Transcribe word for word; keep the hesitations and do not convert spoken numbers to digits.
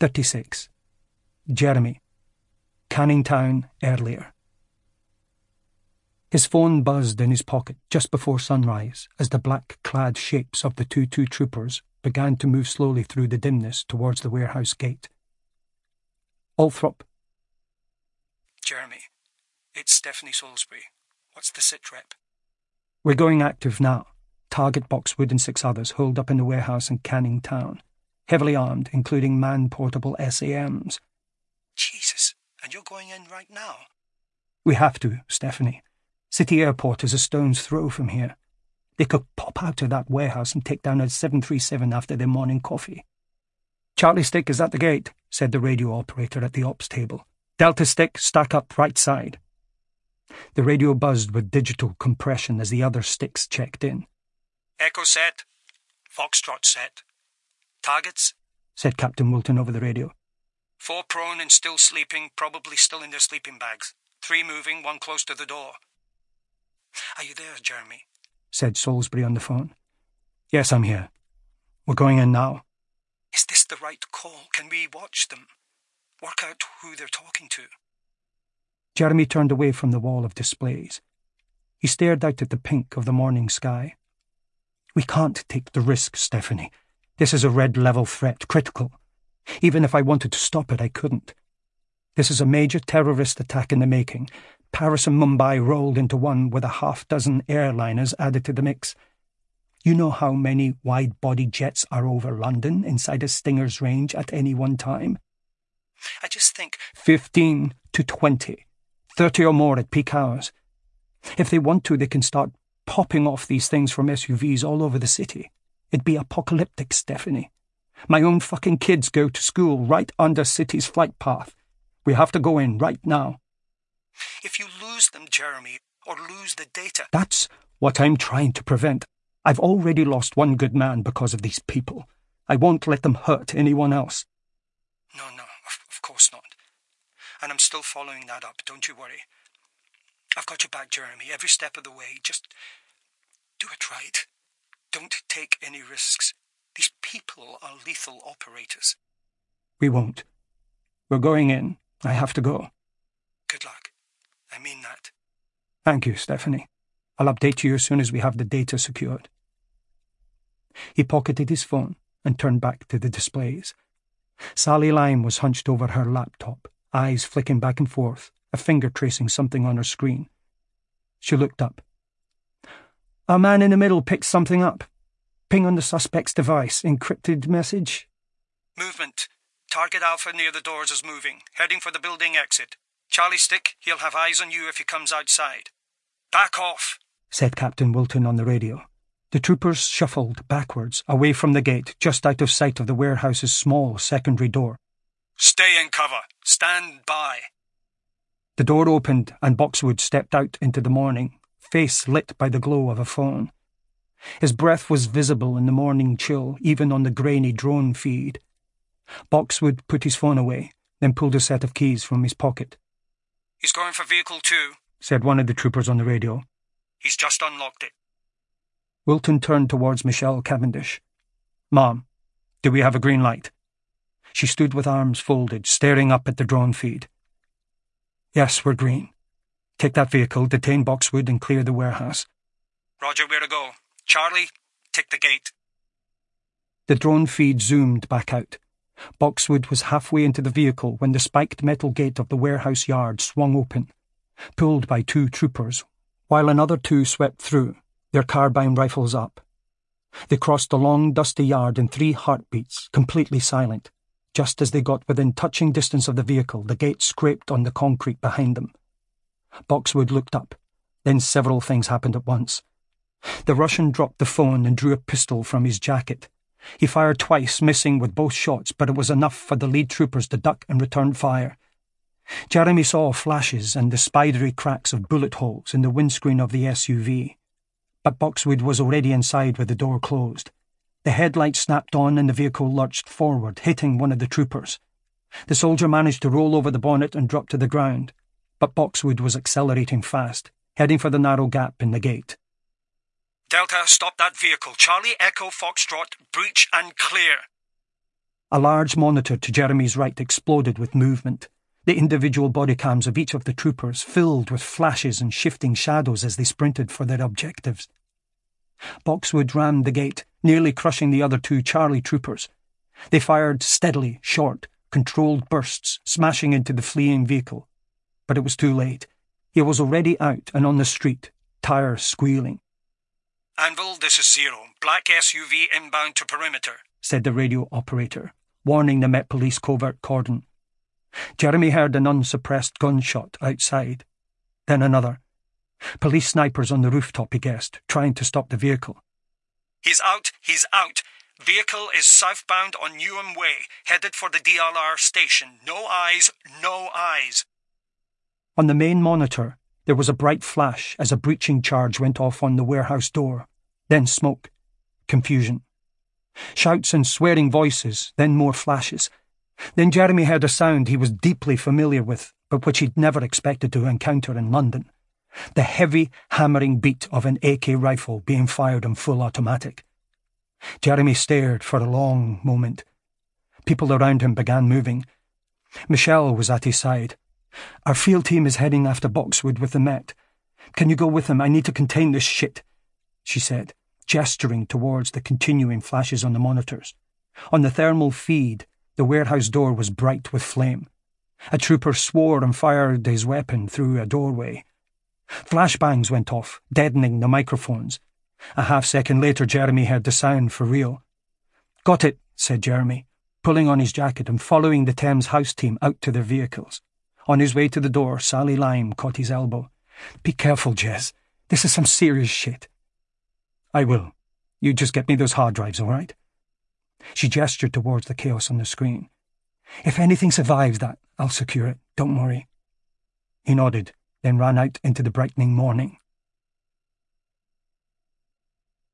thirty-six. Jeremy. Canning Town earlier. His phone buzzed in his pocket just before sunrise as the black-clad shapes of the two two troopers began to move slowly through the dimness towards the warehouse gate. Althorp. Jeremy, it's Stephanie Salisbury. What's the sit rep? We're going active now. Target Boxwood and six others holed up in the warehouse in Canning Town, heavily armed, including man-portable S A Ms. Jesus, and you're going in right now? We have to, Stephanie. City Airport is a stone's throw from here. They could pop out of that warehouse and take down a seven thirty-seven after their morning coffee. Charlie Stick is at the gate, said the radio operator at the ops table. Delta Stick, stack up right side. The radio buzzed with digital compression as the other sticks checked in. Echo set. Foxtrot set. Targets? Said Captain Wilton over the radio. Four prone and still sleeping, probably still in their sleeping bags. Three moving, one close to the door. Are you there, Jeremy? Said Salisbury on the phone. Yes, I'm here. We're going in now. Is this the right call? Can we watch them? Work out who they're talking to? Jeremy turned away from the wall of displays. He stared out at the pink of the morning sky. We can't take the risk, Stephanie. This is a red-level threat, critical. Even if I wanted to stop it, I couldn't. This is a major terrorist attack in the making. Paris and Mumbai rolled into one with a half-dozen airliners added to the mix. You know how many wide-body jets are over London inside a Stinger's range at any one time? I just think... Fifteen to twenty. Thirty or more at peak hours. If they want to, they can start popping off these things from S U Vs all over the city. It'd be apocalyptic, Stephanie. My own fucking kids go to school right under City's flight path. We have to go in right now. If you lose them, Jeremy, or lose the data... That's what I'm trying to prevent. I've already lost one good man because of these people. I won't let them hurt anyone else. No, no, of, of course not. And I'm still following that up, don't you worry. I've got your back, Jeremy, every step of the way. Just do it right. Don't take any risks. These people are lethal operators. We won't. We're going in. I have to go. Good luck. I mean that. Thank you, Stephanie. I'll update you as soon as we have the data secured. He pocketed his phone and turned back to the displays. Sally Lime was hunched over her laptop, eyes flicking back and forth, a finger tracing something on her screen. She looked up. Our man in the middle picked something up. Ping on the suspect's device. Encrypted message. Movement. Target Alpha near the doors is moving, heading for the building exit. Charlie Stick, he'll have eyes on you if he comes outside. Back off, said Captain Wilton on the radio. The troopers shuffled backwards, away from the gate, just out of sight of the warehouse's small secondary door. Stay in cover. Stand by. The door opened and Boxwood stepped out into the morning, face lit by the glow of a phone. His breath was visible in the morning chill, even on the grainy drone feed. Boxwood put his phone away, then pulled a set of keys from his pocket. He's going for vehicle two, said one of the troopers on the radio. He's just unlocked it. Wilton turned towards Michelle Cavendish. Mom, do we have a green light? She stood with arms folded, staring up at the drone feed. Yes, we're green. Take that vehicle, detain Boxwood and clear the warehouse. Roger, where to go? Charlie, take the gate. The drone feed zoomed back out. Boxwood was halfway into the vehicle when the spiked metal gate of the warehouse yard swung open, pulled by two troopers, while another two swept through, their carbine rifles up. They crossed the long, dusty yard in three heartbeats, completely silent. Just as they got within touching distance of the vehicle, the gate scraped on the concrete behind them. Boxwood looked up. Then several things happened at once. The Russian dropped the phone and drew a pistol from his jacket. He fired twice, missing with both shots, but it was enough for the lead troopers to duck and return fire. Jeremy saw flashes and the spidery cracks of bullet holes in the windscreen of the S U V. But Boxwood was already inside with the door closed. The headlight snapped on and the vehicle lurched forward, hitting one of the troopers. The soldier managed to roll over the bonnet and drop to the ground, but Boxwood was accelerating fast, heading for the narrow gap in the gate. Delta, stop that vehicle. Charlie, Echo, Foxtrot, breach and clear. A large monitor to Jeremy's right exploded with movement. The individual body cams of each of the troopers filled with flashes and shifting shadows as they sprinted for their objectives. Boxwood rammed the gate, nearly crushing the other two Charlie troopers. They fired steadily, short, controlled bursts, smashing into the fleeing vehicle. But it was too late. He was already out and on the street, tires squealing. "Anvil, this is Zero. Black S U V inbound to perimeter," said the radio operator, warning the Met Police covert cordon. Jeremy heard an unsuppressed gunshot outside. Then another. Police snipers on the rooftop, he guessed, trying to stop the vehicle. "He's out, he's out. Vehicle is southbound on Newham Way, headed for the D L R station. No eyes, no eyes." On the main monitor, there was a bright flash as a breaching charge went off on the warehouse door. Then smoke. Confusion. Shouts and swearing voices, then more flashes. Then Jeremy heard a sound he was deeply familiar with, but which he'd never expected to encounter in London. The heavy, hammering beat of an A K rifle being fired on full automatic. Jeremy stared for a long moment. People around him began moving. Michelle was at his side. "Our field team is heading after Boxwood with the Met. Can you go with them? I need to contain this shit," she said, gesturing towards the continuing flashes on the monitors. On the thermal feed, the warehouse door was bright with flame. A trooper swore and fired his weapon through a doorway. Flashbangs went off, deadening the microphones. A half-second later, Jeremy heard the sound for real. "Got it," said Jeremy, pulling on his jacket and following the Thames House team out to their vehicles. On his way to the door, Sally Lime caught his elbow. "Be careful, Jez. This is some serious shit." "I will. You just get me those hard drives, all right?" She gestured towards the chaos on the screen. "If anything survives that, I'll secure it. Don't worry." He nodded, then ran out into the brightening morning.